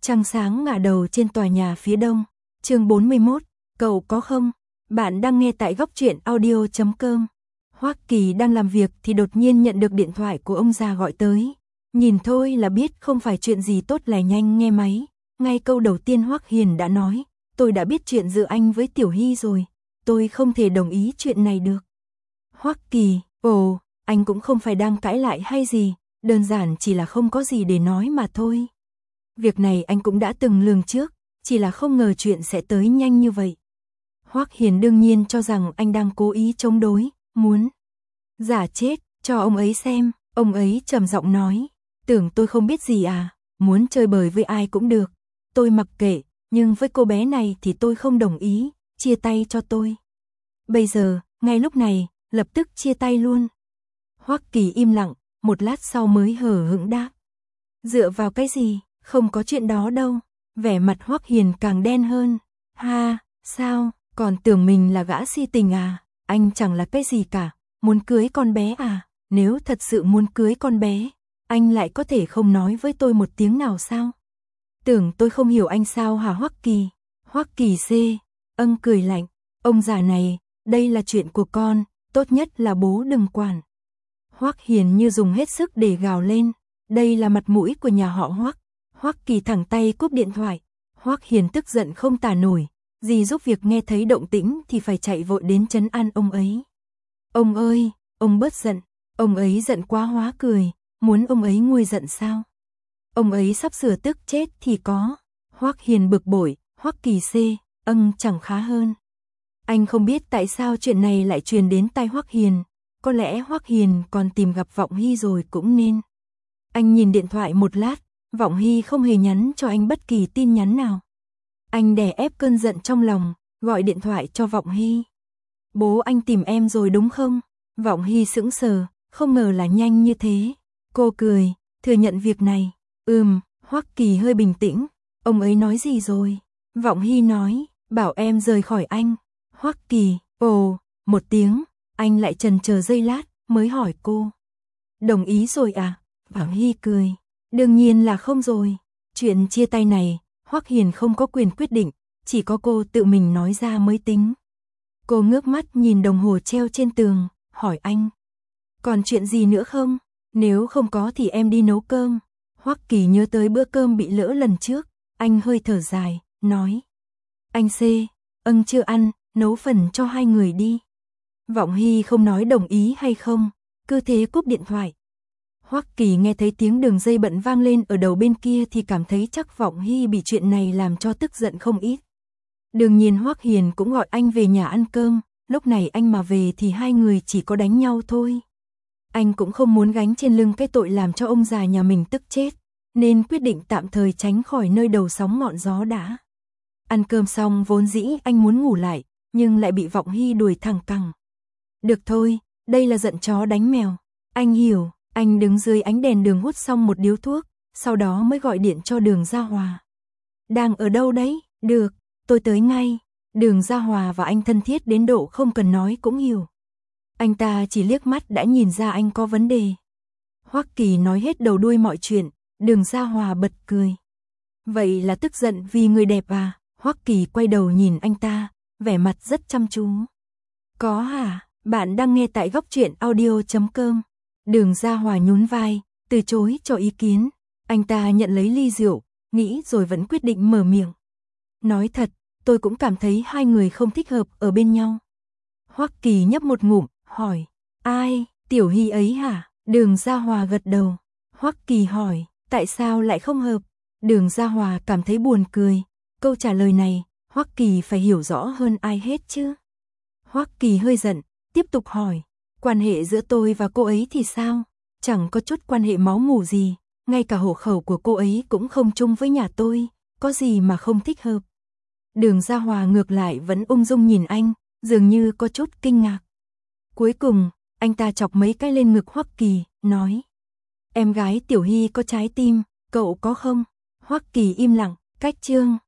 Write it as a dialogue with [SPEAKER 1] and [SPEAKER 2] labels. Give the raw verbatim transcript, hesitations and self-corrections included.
[SPEAKER 1] Trăng sáng ngả đầu trên tòa nhà phía đông. Chương bốn mươi mốt, cậu có không? Bạn đang nghe tại góc truyện audio chấm com. Hoắc Kỳ đang làm việc thì đột nhiên nhận được điện thoại của ông già gọi tới. Nhìn thôi là biết không phải chuyện gì tốt, lẻ nhanh nghe máy. Ngay câu đầu tiên Hoắc Hiền đã nói, tôi đã biết chuyện giữa anh với Tiểu Hy rồi. Tôi không thể đồng ý chuyện này được. Hoắc Kỳ, ồ, anh cũng không phải đang cãi lại hay gì, đơn giản chỉ là không có gì để nói mà thôi. Việc này anh cũng đã từng lường trước, chỉ là không ngờ chuyện sẽ tới nhanh như vậy. Hoắc Hiền đương nhiên cho rằng anh đang cố ý chống đối, muốn giả chết cho ông ấy xem. Ông ấy trầm giọng nói, tưởng tôi không biết gì à, muốn chơi bời với ai cũng được, tôi mặc kệ, nhưng với cô bé này thì tôi không đồng ý, chia tay cho tôi. Bây giờ, ngay lúc này, lập tức chia tay luôn. Hoắc Kỳ im lặng, một lát sau mới hờ hững đáp. Dựa vào cái gì, không có chuyện đó đâu. Vẻ mặt Hoắc Hiền càng đen hơn. Ha, sao, còn tưởng mình là gã si tình à, anh chẳng là cái gì cả, muốn cưới con bé à, nếu thật sự muốn cưới con bé, anh lại có thể không nói với tôi một tiếng nào sao? Tưởng tôi không hiểu anh sao hả Hoắc Kỳ? Hoắc Kỳ C, âng cười lạnh, ông già này, đây là chuyện của con, tốt nhất là bố đừng quản. Hoắc Hiền như dùng hết sức để gào lên, đây là mặt mũi của nhà họ Hoắc. Hoắc Kỳ thẳng tay cúp điện thoại. Hoắc Hiền tức giận không tả nổi, dì giúp việc nghe thấy động tĩnh thì phải chạy vội đến trấn an ông ấy. Ông ơi, ông bớt giận. Ông ấy giận quá hóa cười, muốn ông ấy nguôi giận sao? Ông ấy sắp sửa tức chết thì có. Hoắc Hiền bực bội, Hoắc Kỳ C, âng chẳng khá hơn. Anh không biết tại sao chuyện này lại truyền đến tai Hoắc Hiền, có lẽ Hoắc Hiền còn tìm gặp Vọng Hy rồi cũng nên. Anh nhìn điện thoại một lát, Vọng Hy không hề nhắn cho anh bất kỳ tin nhắn nào. Anh đè ép cơn giận trong lòng, gọi điện thoại cho Vọng Hy. Bố anh tìm em rồi đúng không? Vọng Hy sững sờ, không ngờ là nhanh như thế. Cô cười, thừa nhận việc này. Ừm, Hoắc Kỳ hơi bình tĩnh. Ông ấy nói gì rồi? Vọng Hy nói, bảo em rời khỏi anh. Hoắc Kỳ, ồ, một tiếng, anh lại chần chờ giây lát, mới hỏi cô. Đồng ý rồi à? Vọng Hy cười. Đương nhiên là không rồi. Chuyện chia tay này, Hoắc Hiền không có quyền quyết định, chỉ có cô tự mình nói ra mới tính. Cô ngước mắt nhìn đồng hồ treo trên tường, hỏi anh. Còn chuyện gì nữa không? Nếu không có thì em đi nấu cơm. Hoắc Kỳ nhớ tới bữa cơm bị lỡ lần trước, anh hơi thở dài, nói. Anh C, âng chưa ăn, nấu phần cho hai người đi. Vọng Hy không nói đồng ý hay không, cứ thế cúp điện thoại. Hoắc Kỳ nghe thấy tiếng đường dây bận vang lên ở đầu bên kia thì cảm thấy chắc Vọng Hy bị chuyện này làm cho tức giận không ít. Đương nhiên Hoắc Hiền cũng gọi anh về nhà ăn cơm, lúc này anh mà về thì hai người chỉ có đánh nhau thôi. Anh cũng không muốn gánh trên lưng cái tội làm cho ông già nhà mình tức chết, nên quyết định tạm thời tránh khỏi nơi đầu sóng ngọn gió đã. Ăn cơm xong vốn dĩ anh muốn ngủ lại, nhưng lại bị Vọng Hy đuổi thẳng cẳng. Được thôi, đây là giận chó đánh mèo. Anh hiểu. Anh đứng dưới ánh đèn đường hút xong một điếu thuốc, sau đó mới gọi điện cho Đường Gia Hòa. Đang ở đâu đấy? Được, tôi tới ngay. Đường Gia Hòa và anh thân thiết đến độ không cần nói cũng hiểu. Anh ta chỉ liếc mắt đã nhìn ra anh có vấn đề. Hoắc Kỳ nói hết đầu đuôi mọi chuyện, Đường Gia Hòa bật cười. Vậy là tức giận vì người đẹp à? Hoắc Kỳ quay đầu nhìn anh ta, vẻ mặt rất chăm chú. Có hả? Bạn đang nghe tại góc truyện audio chấm com. Đường Gia Hòa nhún vai, từ chối cho ý kiến. Anh ta nhận lấy ly rượu, nghĩ rồi vẫn quyết định mở miệng. Nói thật, tôi cũng cảm thấy hai người không thích hợp ở bên nhau. Hoắc Kỳ nhấp một ngụm, hỏi. Ai, Tiểu Hy ấy hả? Đường Gia Hòa gật đầu. Hoắc Kỳ hỏi, tại sao lại không hợp? Đường Gia Hòa cảm thấy buồn cười. Câu trả lời này, Hoắc Kỳ phải hiểu rõ hơn ai hết chứ. Hoắc Kỳ hơi giận, tiếp tục hỏi. Quan hệ giữa tôi và cô ấy thì sao? Chẳng có chút quan hệ máu mủ gì, ngay cả hộ khẩu của cô ấy cũng không chung với nhà tôi, có gì mà không thích hợp. Đường Gia Hòa ngược lại vẫn ung dung nhìn anh, dường như có chút kinh ngạc. Cuối cùng, anh ta chọc mấy cái lên ngực Hoắc Kỳ, nói. Em gái Tiểu Hy có trái tim, cậu có không? Hoắc Kỳ im lặng, cách chương.